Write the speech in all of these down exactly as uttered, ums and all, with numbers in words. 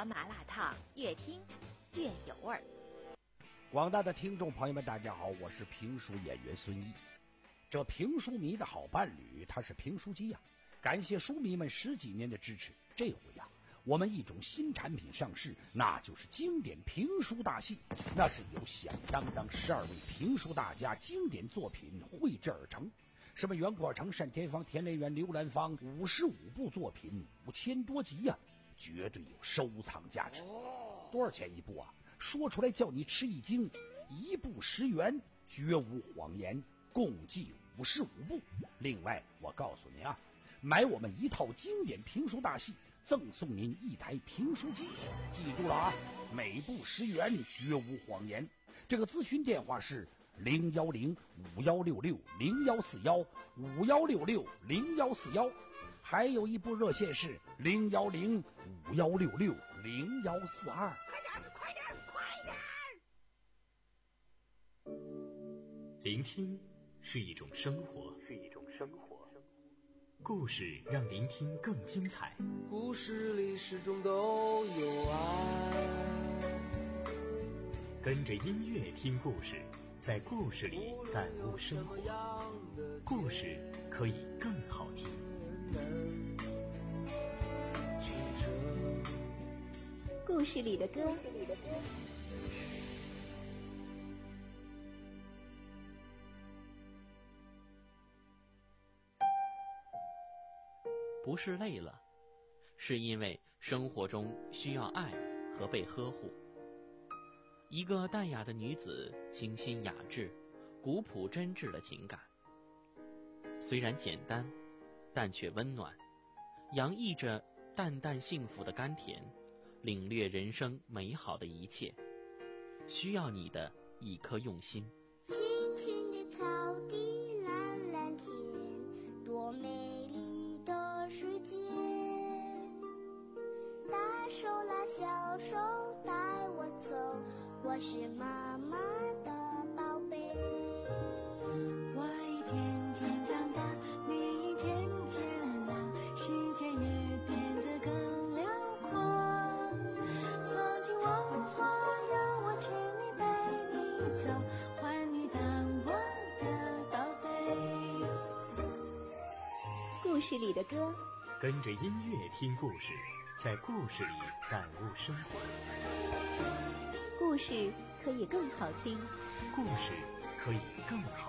麻辣烫，越听越有味儿。 广大的听众朋友们，大家好，我是评书演员孙毅。这评书迷的好伴侣，他是评书机呀、啊。感谢书迷们十几年的支持，这回呀、啊，我们一种新产品上市，那就是经典评书大戏。那是由响当当十二位评书大家经典作品绘制而成。什么袁国成、单田芳、田连元、刘兰芳，五十五部作品，五千多集呀、啊，绝对有收藏价值。多少钱一部啊？说出来叫你吃一惊，一部十元，绝无谎言，共计五十五部。另外，我告诉你啊，买我们一套经典评书大戏，赠送您一台评书机。记住了啊，每部十元，绝无谎言。这个咨询电话是零幺零五幺六六零幺四幺五幺六六零幺四幺，还有一部热线是零幺零五幺六六零幺四二。 快点，快点，快点！ 聆听是一种生活，是一种生活。故事让聆听更精彩。 故事里始终都有爱。 跟着音乐听故事，在故事里感悟生活。故事可以更好听。 故事里的歌。 不是累了，是因为生活中需要爱和被呵护。一个淡雅的女子，清新雅致，古朴真挚的情感，虽然简单，但却温暖，洋溢着淡淡幸福的甘甜，领略人生美好的一切，需要你的一颗用心。 青青的草地，蓝蓝天，多美丽的世界。大手拉小手带我走，我是妈妈的宝贝。 我一天天长大，你一天天老，世界也变得更辽阔。曾经我要我牵你带你走，换你当我的宝贝。 故事里的歌， 跟着音乐听故事，在故事里感悟生活。 故事可以更好听， 故事可以更好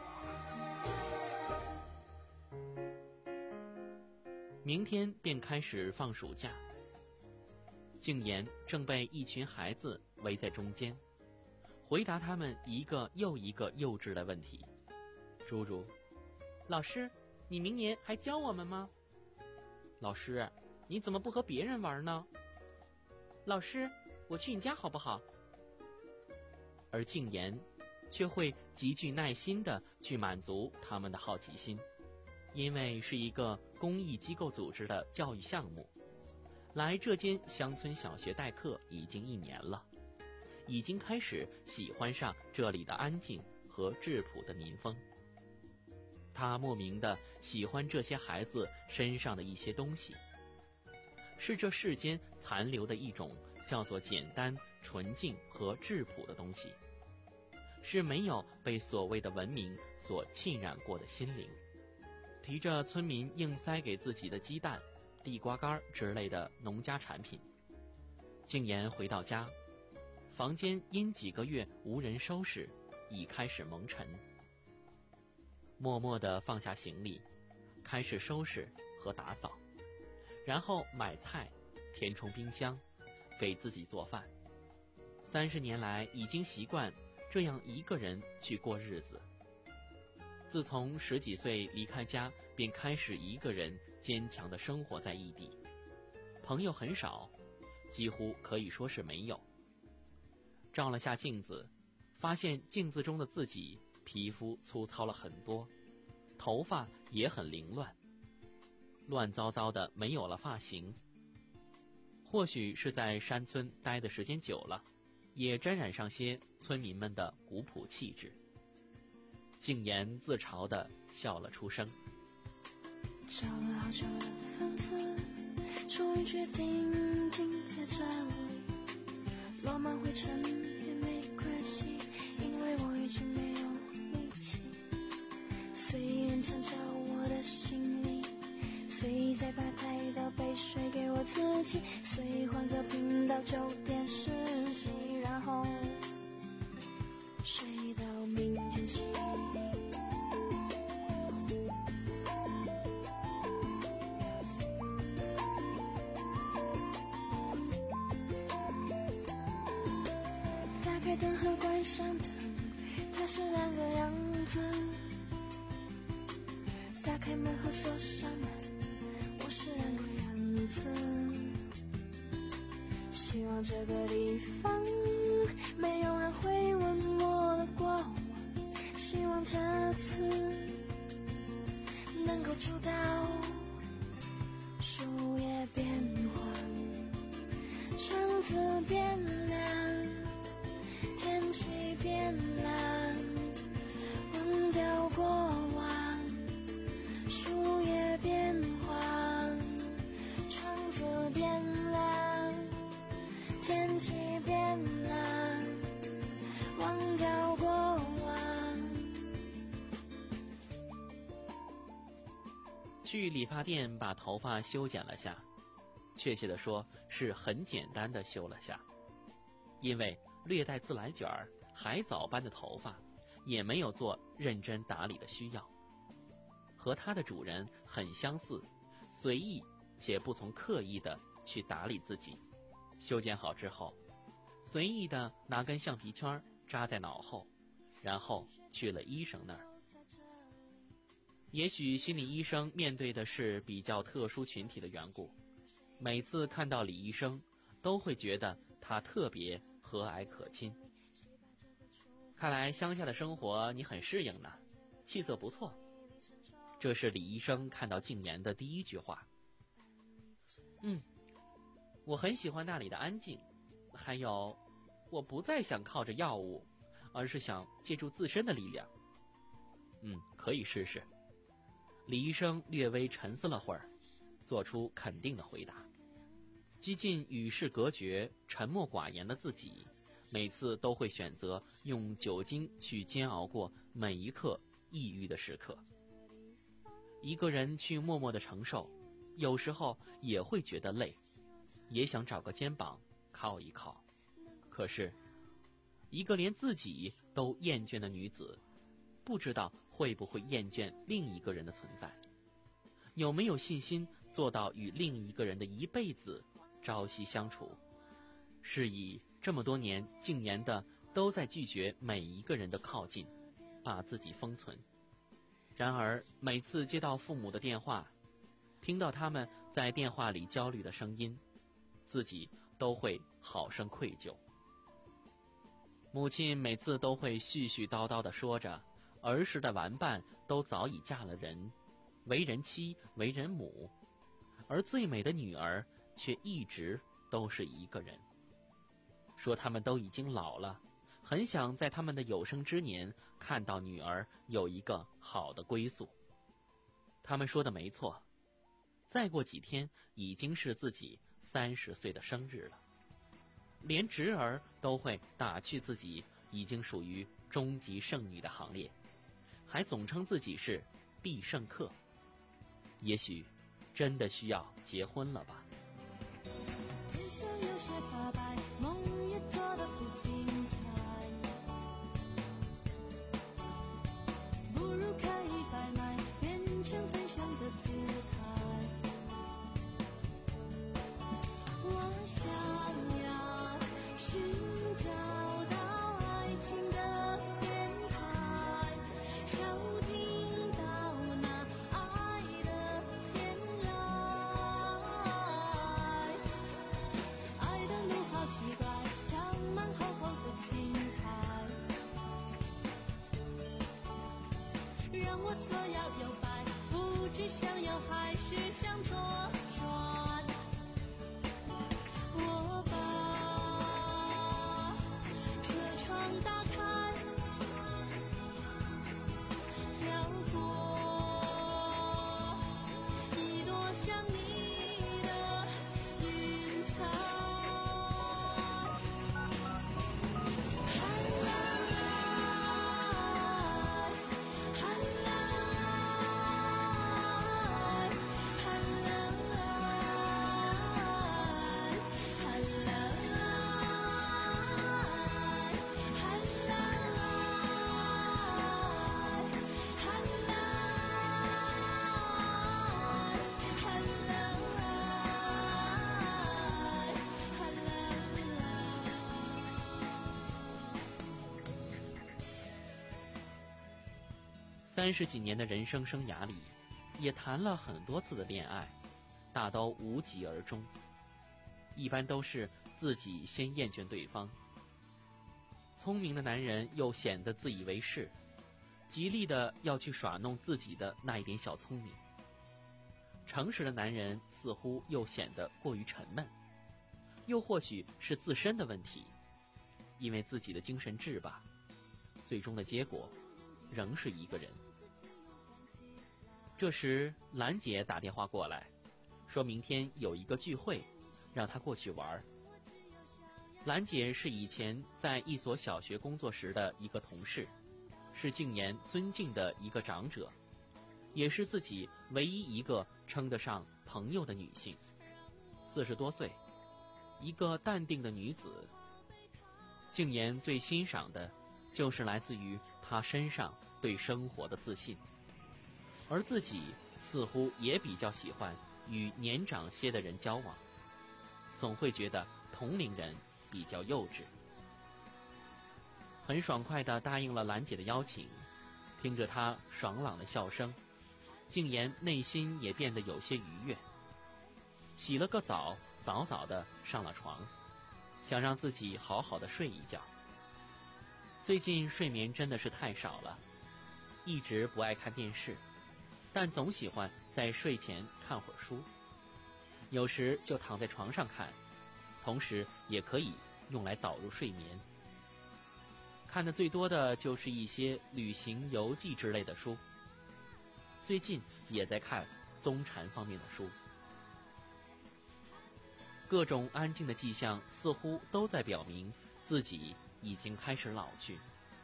听。 明天便开始放暑假，静言正被一群孩子围在中间，回答他们一个又一个幼稚的问题。诸如：老师，你明年还教我们吗？老师，你怎么不和别人玩呢？老师，我去你家好不好？而静言却会极具耐心地去满足他们的好奇心，因为是一个公益机构组织的教育项目，来这间乡村小学代课已经一年了，已经开始喜欢上这里的安静和质朴的民风。他莫名地喜欢这些孩子身上的一些东西，是这世间残留的一种叫做简单、纯净和质朴的东西，是没有被所谓的文明所浸染过的心灵。提着村民硬塞给自己的鸡蛋、地瓜干之类的农家产品，静言回到家，房间因几个月无人收拾，已开始蒙尘。默默地放下行李，开始收拾和打扫，然后买菜，填充冰箱，给自己做饭。三十年来已经习惯这样一个人去过日子。自从十几岁离开家，便开始一个人坚强地生活在异地，朋友很少，几乎可以说是没有。照了下镜子，发现镜子中的自己皮肤粗糙了很多，头发也很凌乱，乱糟糟的，没有了发型。或许是在山村待的时间久了，也沾染上些村民们的古朴气质。静言自嘲地笑了出声。 找了好久的房子，终于决定停在这满灰尘也没关系，因为我已经没有力气。虽然常找我的行李，所再把太倒杯水给我自己，所换个频道九点十几，然后睡到明天起。打开灯和关上灯，它是两个样子。打开门和锁上门，我是两个样子。希望这个地方没有人会问我的过往，希望这次能够触到树叶变黄，窗子变亮，天气变蓝，忘掉过往，树叶变黄，窗子变亮，天气变蓝，忘掉过往。 去理发店把头发修剪了下，确切的说是很简单的修了下，因为略带自来卷儿海藻般的头发也没有做认真打理的需要，和它的主人很相似，随意且不从刻意的去打理自己。修剪好之后，随意的拿根橡皮圈扎在脑后，然后去了医生那儿。也许心理医生面对的是比较特殊群体的缘故，每次看到李医生都会觉得他特别和蔼可亲。看来乡下的生活你很适应呢，气色不错。这是李医生看到静言的第一句话。嗯，我很喜欢那里的安静，还有我不再想靠着药物，而是想借助自身的力量。嗯，可以试试。李医生略微沉思了会儿，做出肯定的回答。几近与世隔绝、沉默寡言的自己，每次都会选择用酒精去煎熬过每一刻抑郁的时刻。一个人去默默的承受，有时候也会觉得累，也想找个肩膀靠一靠。可是，一个连自己都厌倦的女子，不知道会不会厌倦另一个人的存在，有没有信心做到与另一个人的一辈子朝夕相处？是以这么多年静言的都在拒绝每一个人的靠近，把自己封存。然而每次接到父母的电话，听到他们在电话里焦虑的声音，自己都会好生愧疚。母亲每次都会絮絮叨叨地说着儿时的玩伴都早已嫁了人，为人妻为人母，而最美的女儿却一直都是一个人。说他们都已经老了，很想在他们的有生之年看到女儿有一个好的归宿。他们说的没错，再过几天已经是自己三十岁的生日了，连侄儿都会打趣自己已经属于终极剩女的行列，还总称自己是必胜客。也许真的需要结婚了吧。 天色有些发白，梦也做得不精彩，不如可以摆卖，变成分享的姿态。我想要寻找到爱情的天台，少听到那爱的天籁。爱的路好奇怪，长满浩荒的青苔，让我左摇右摆，不知想要还是想左转。我把车窗打开，飘过一朵想你的云彩。 三十几年的人生生涯里，也谈了很多次的恋爱，大都无疾而终。一般都是自己先厌倦对方。聪明的男人又显得自以为是，极力的要去耍弄自己的那一点小聪明。诚实的男人似乎又显得过于沉闷，又或许是自身的问题，因为自己的精神质吧，最终的结果仍是一个人。这时兰姐打电话过来，说明天有一个聚会，让她过去玩。兰姐是以前在一所小学工作时的一个同事，是静言尊敬的一个长者，也是自己唯一一个称得上朋友的女性。四十多岁，一个淡定的女子。静言最欣赏的就是来自于她身上对生活的自信，而自己似乎也比较喜欢与年长些的人交往，总会觉得同龄人比较幼稚。很爽快地答应了兰姐的邀请，听着她爽朗的笑声，静言内心也变得有些愉悦。洗了个澡，早早地上了床，想让自己好好的睡一觉。最近睡眠真的是太少了，一直不爱看电视，但总喜欢在睡前看会儿书，有时就躺在床上看，同时也可以用来导入睡眠。看的最多的就是一些旅行游记之类的书，最近也在看宗禅方面的书。各种安静的迹象似乎都在表明自己已经开始老去。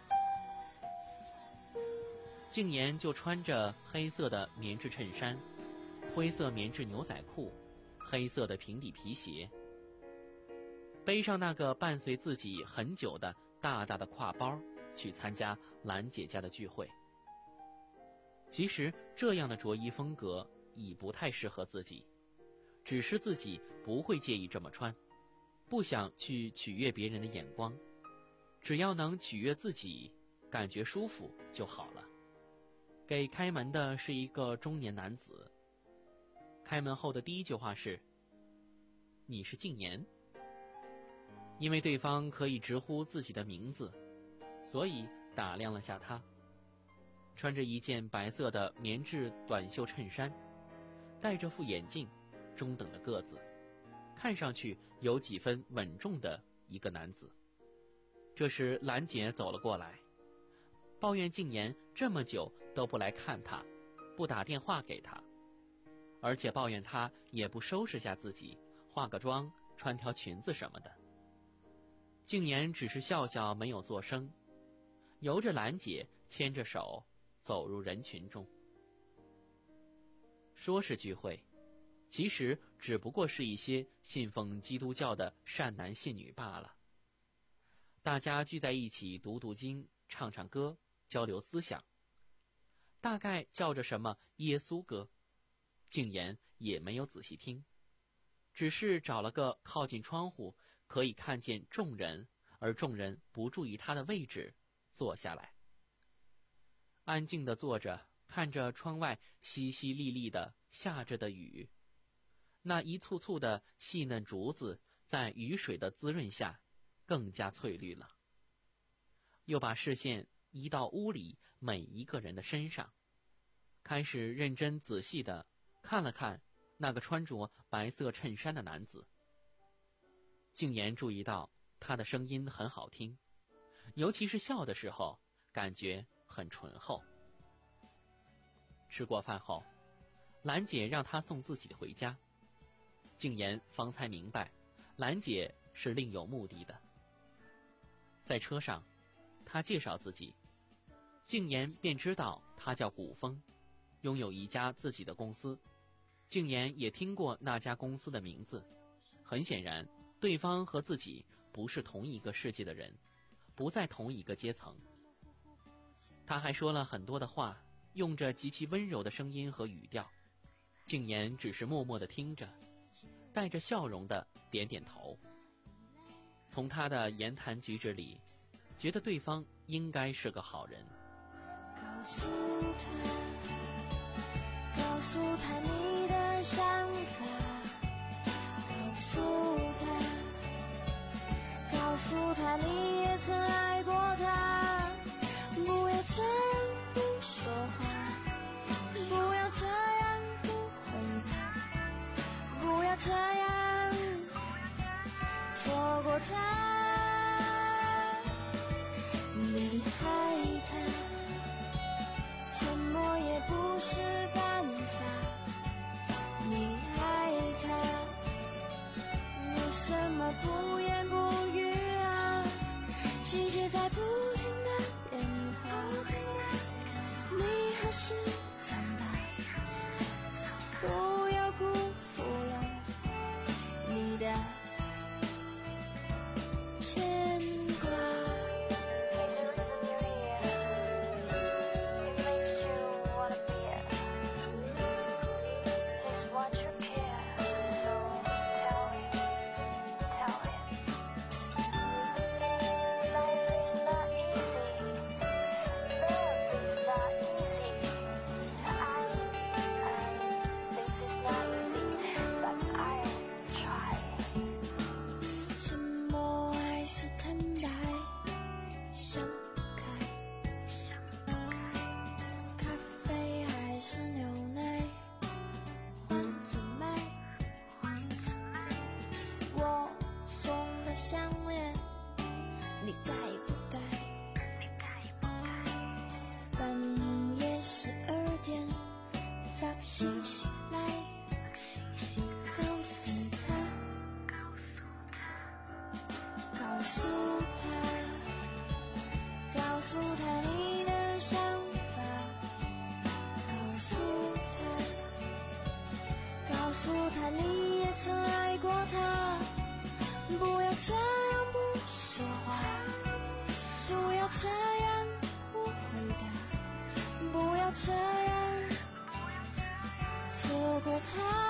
静言就穿着黑色的棉质衬衫，灰色棉质牛仔裤，黑色的平底皮鞋，背上那个伴随自己很久的大大的挎包，去参加兰姐家的聚会。其实这样的着衣风格已不太适合自己，只是自己不会介意这么穿，不想去取悦别人的眼光，只要能取悦自己，感觉舒服就好了。给开门的是一个中年男子，开门后的第一句话是：你是静言？因为对方可以直呼自己的名字，所以打量了下他。穿着一件白色的棉质短袖衬衫，戴着副眼镜，中等的个子，看上去有几分稳重的一个男子。这时兰姐走了过来，抱怨静言这么久都不来看他，不打电话给他，而且抱怨他也不收拾下自己，化个妆，穿条裙子什么的。静言只是笑笑，没有作声，由着兰姐牵着手走入人群中。说是聚会，其实只不过是一些信奉基督教的善男信女罢了。大家聚在一起读读经，唱唱歌，交流思想，大概叫着什么耶稣歌，静言也没有仔细听，只是找了个靠近窗户可以看见众人，而众人不注意他的位置，坐下来，安静地坐着，看着窗外淅淅沥沥的下着的雨，那一簇簇的细嫩竹子在雨水的滋润下更加翠绿了。又把视线移到屋里每一个人的身上，开始认真仔细地看了看那个穿着白色衬衫的男子。静言注意到他的声音很好听，尤其是笑的时候，感觉很醇厚。吃过饭后，兰姐让他送自己回家。静言方才明白，兰姐是另有目的的。在车上，他介绍自己，静言便知道他叫古风，拥有一家自己的公司。静言也听过那家公司的名字，很显然对方和自己不是同一个世界的人，不在同一个阶层。他还说了很多的话，用着极其温柔的声音和语调，静言只是默默地听着，带着笑容的点点头。从他的言谈举止里，觉得对方应该是个好人。 告诉他，告诉他你的想法，告诉他，告诉他你也曾爱过他。不要这样不说话，不要这样不回答，不要这样错过他。你爱他，沉默也不是办法。你爱他，为什么不言不语啊？季节在不停的变化，你何时长大？不要辜负了你的牵挂。项链你该不该？半夜十二点发信息来，告诉他，告诉他，告诉他你的想法，告诉他，告诉他你也曾爱过他。不要这样不说话，不要这样不回答，不要这样错过他。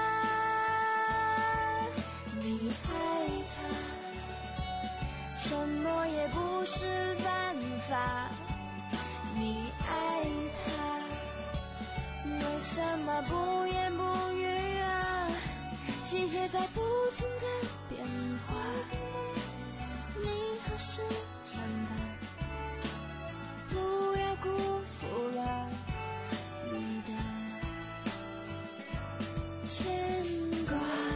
你爱他，沉默也不是办法。你爱他，为什么不言不语啊？季节在不停的变化，你何时长大？不要辜负了你的牵挂。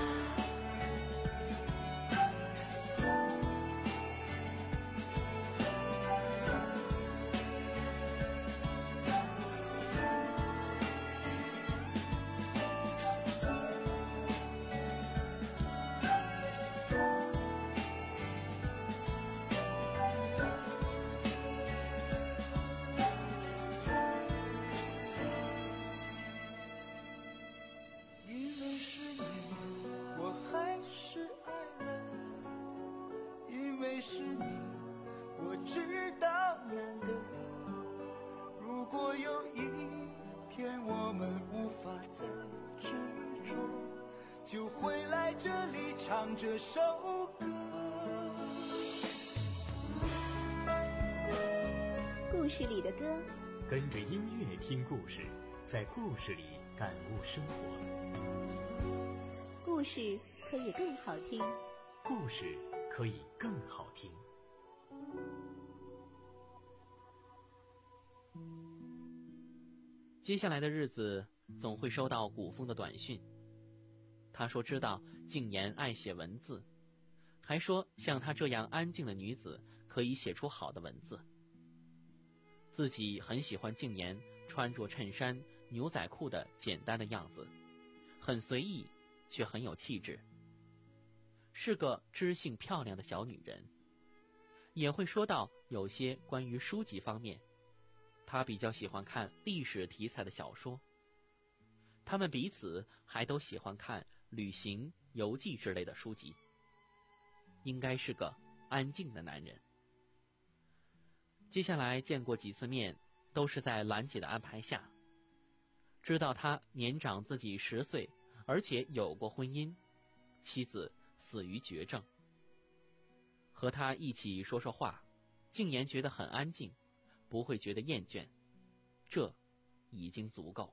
是你，我知道难得。如果有一天我们无法再执着，就回来这里唱这首歌。 故事里的歌， 跟着音乐听故事，在故事里感悟生活。 故事可以更好听， 故事可以更好听。 接下来的日子总会收到古风的短讯，他说知道静言爱写文字，还说像她这样安静的女子可以写出好的文字。自己很喜欢静言穿着衬衫牛仔裤的简单的样子，很随意却很有气质，是个知性漂亮的小女人。也会说到有些关于书籍方面，她比较喜欢看历史题材的小说，他们彼此还都喜欢看旅行游记之类的书籍，应该是个安静的男人。接下来见过几次面，都是在兰姐的安排下，知道他年长自己十岁，而且有过婚姻，妻子死于绝症。和他一起说说话，静言觉得很安静，不会觉得厌倦。 这已经足够。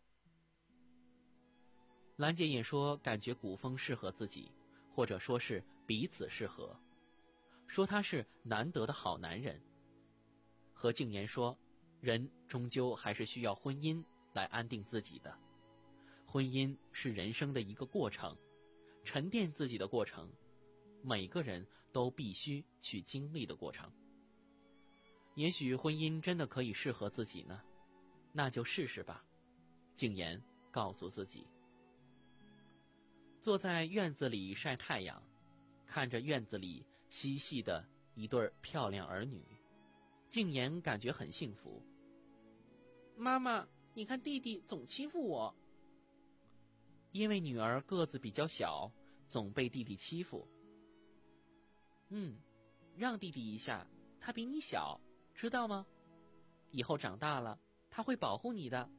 兰姐也说感觉古风适合自己，或者说是彼此适合，说他是难得的好男人。和静言说，人终究还是需要婚姻来安定自己的，婚姻是人生的一个过程，沉淀自己的过程，每个人都必须去经历的过程。也许婚姻真的可以适合自己呢，那就试试吧，静言告诉自己。坐在院子里晒太阳，看着院子里嬉戏的一对漂亮儿女，静言感觉很幸福。妈妈，你看弟弟总欺负我。因为女儿个子比较小，总被弟弟欺负。嗯，让弟弟一下，他比你小，知道吗？以后长大了，他会保护你的。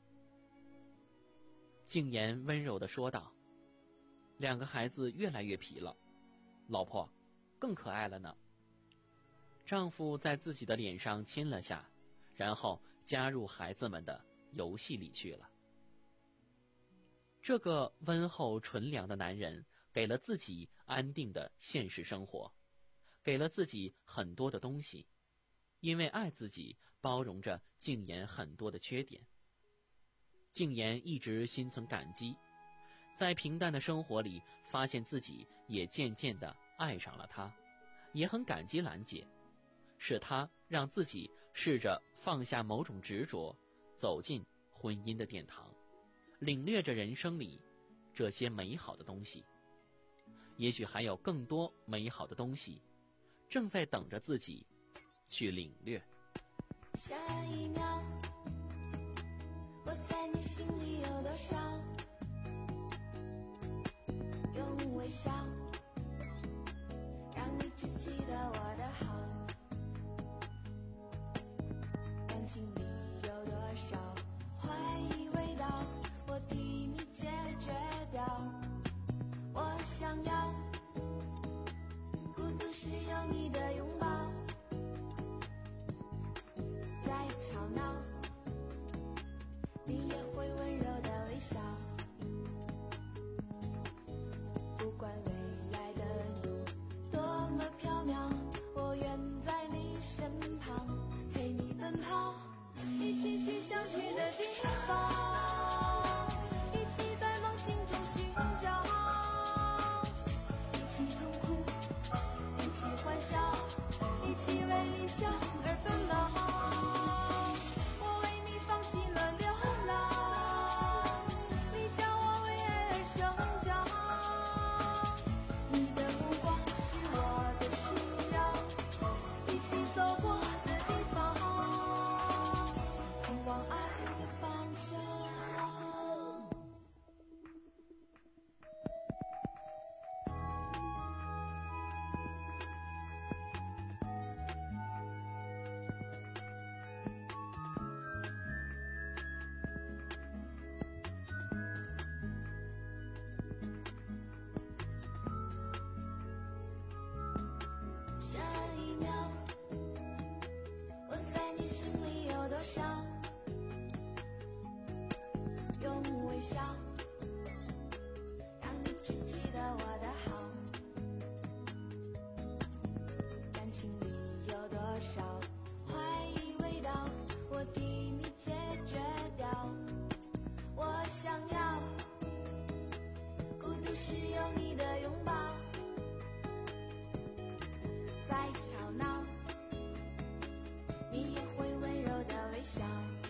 静言温柔地说道。两个孩子越来越皮了，老婆更可爱了呢。丈夫在自己的脸上亲了下，然后加入孩子们的游戏里去了。这个温厚纯良的男人给了自己安定的现实生活，给了自己很多的东西，因为爱自己，包容着静言很多的缺点。静言一直心存感激，在平淡的生活里发现自己也渐渐地爱上了他，也很感激兰姐，是他让自己试着放下某种执着，走进婚姻的殿堂，领略着人生里这些美好的东西。也许还有更多美好的东西正在等着自己去领略。 下一秒，我在你心里有多少？用微笑让你只记得我的好，感情里有多少怀疑味道，我替你解决掉。我想要孤独时有你的拥抱，在吵闹你也会温柔的微笑。不管未来的路多么缥缈，我愿在你身旁陪你奔跑，一起去想去的地方，一起在梦境中寻找，一起痛哭，一起欢笑，一起为理想而奔跑。我为你放弃了流浪，你教我为爱而成长，你的目光是我的信仰，一起走过的地方，通往爱的方向。下一秒，我在你心里有多少？用微笑让你只记得我的好，感情里有多少怀疑味道，我替你解决掉。我想要孤独时有你的拥抱，在吵闹你也会温柔的微笑。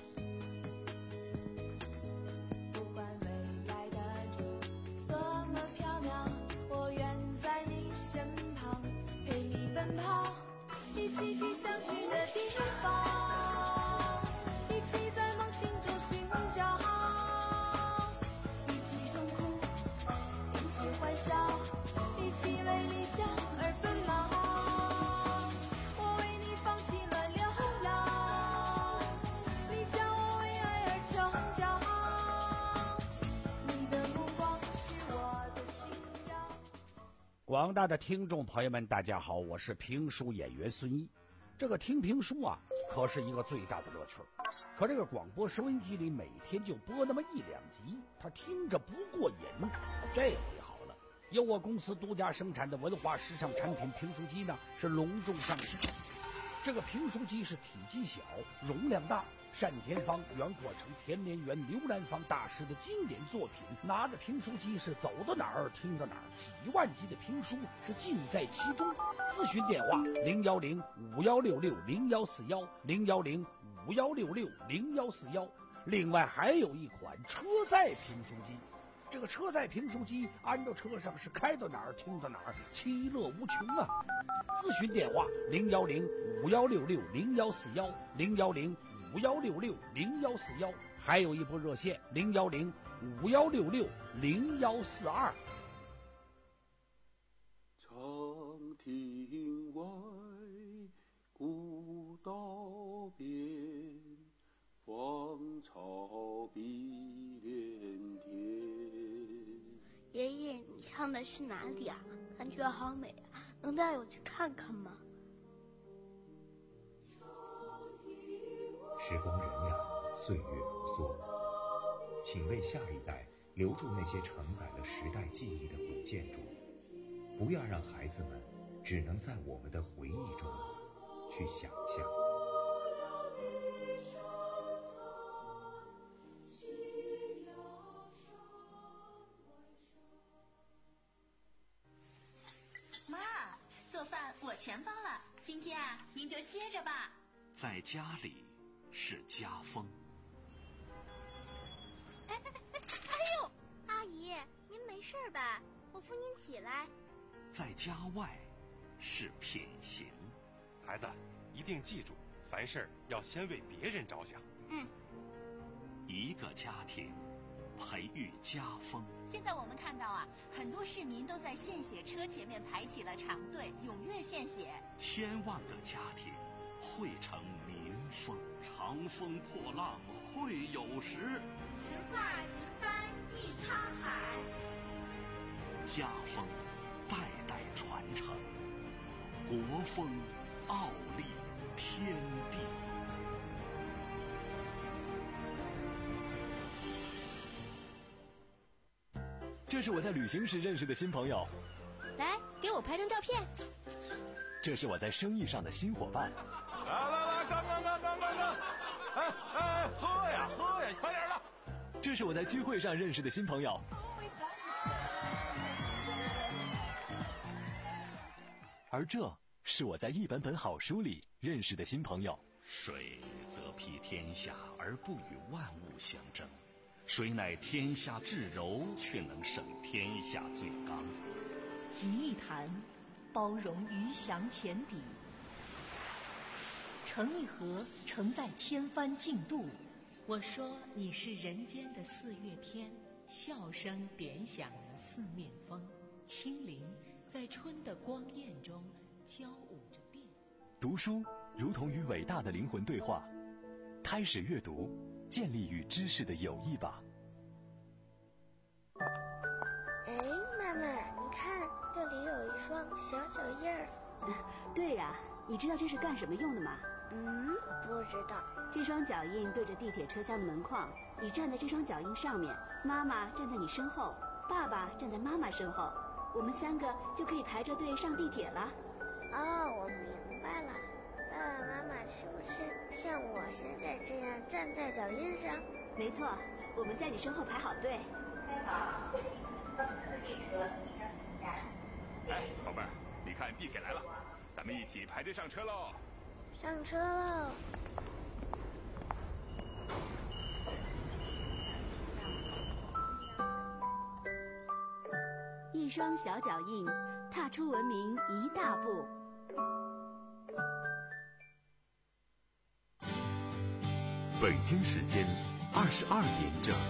不管未来的路多么缥缈，我愿在你身旁陪你奔跑，一起去想去的地方，一起在梦境中寻找，一起痛哭，一起欢笑，一起为理想而奔跑。我为你放弃了流浪，你教我为爱而成长，你的目光是我的信仰。 广大的听众朋友们，大家好，我是评书演员孙一。 这个听评书啊，可是一个最大的乐趣。可这个广播收音机里每天就播那么一两集，他听着不过瘾。这回好了，由我公司独家生产的文化时尚产品评书机呢，是隆重上市。这个评书机是体积小，容量大，单田芳、袁阔成、田连元、刘兰芳大师的经典作品，拿着评书机是走到哪儿听到哪儿，几万集的评书是尽在其中。咨询电话零幺零五幺六六零幺四幺零幺零五幺六六零幺四幺。另外还有一款车载评书机，这个车载评书机安到车上是开到哪儿听到哪儿，其乐无穷啊！咨询电话零幺零五幺六六零幺四幺零幺零五幺六六零幺四幺，还有一部热线零幺零五幺六六零幺四二。 长亭外，古道边，芳草碧连天。 爷爷，你唱的是哪里啊？感觉好美啊，能带我去看看吗？ 时光荏苒，岁月如梭，请为下一代留住那些承载了时代记忆的古建筑，不要让孩子们只能在我们的回忆中去想象。 妈，做饭我全包了，今天啊，您就歇着吧。 在家里是家风。 哎哎哎哎呦，阿姨，您没事吧？我扶您起来。 在家外是品行。 孩子，一定记住，凡事要先为别人着想。 嗯。 一个家庭培育家风。 现在我们看到啊，很多市民都在献血车前面排起了长队，踊跃献血。 千万个家庭汇成民风。长风破浪会有时， 直挂云帆济沧海。 家风代代传承，国风傲立天地。 这是我在旅行时认识的新朋友， 来给我拍张照片。 这是我在生意上的新伙伴。 来来来，干干干干干干！哎哎，喝呀喝呀，快点的！ 这是我在聚会上认识的新朋友。而这是我在一本本好书里认识的新朋友。 水则披天下而不与万物相争，谁乃天下至柔，却能胜天下最刚。 集一坛，包容鱼翔浅底；盛一盒，承载千帆竞渡。 我说你是人间的四月天，笑声点响了四面风，清灵在春的光艳中交舞着变。 读书如同与伟大的灵魂对话，开始阅读，建立与知识的友谊吧。 哎，妈妈，你看这里有一双小脚印儿。 对呀、啊，你知道这是干什么用的吗？ 嗯，不知道。 这双脚印对着地铁车厢的门框，你站在这双脚印上面，妈妈站在你身后，爸爸站在妈妈身后，我们三个就可以排着队上地铁了。 哦，我明白了。爸爸妈妈是不是像我现在这样站在脚印上？ 没错，我们在你身后排好队。 哎，宝贝儿，你看地铁来了，咱们一起排队上车喽！ 上车喽！ 一双小脚印，踏出文明一大步。 北京时间二十二点整。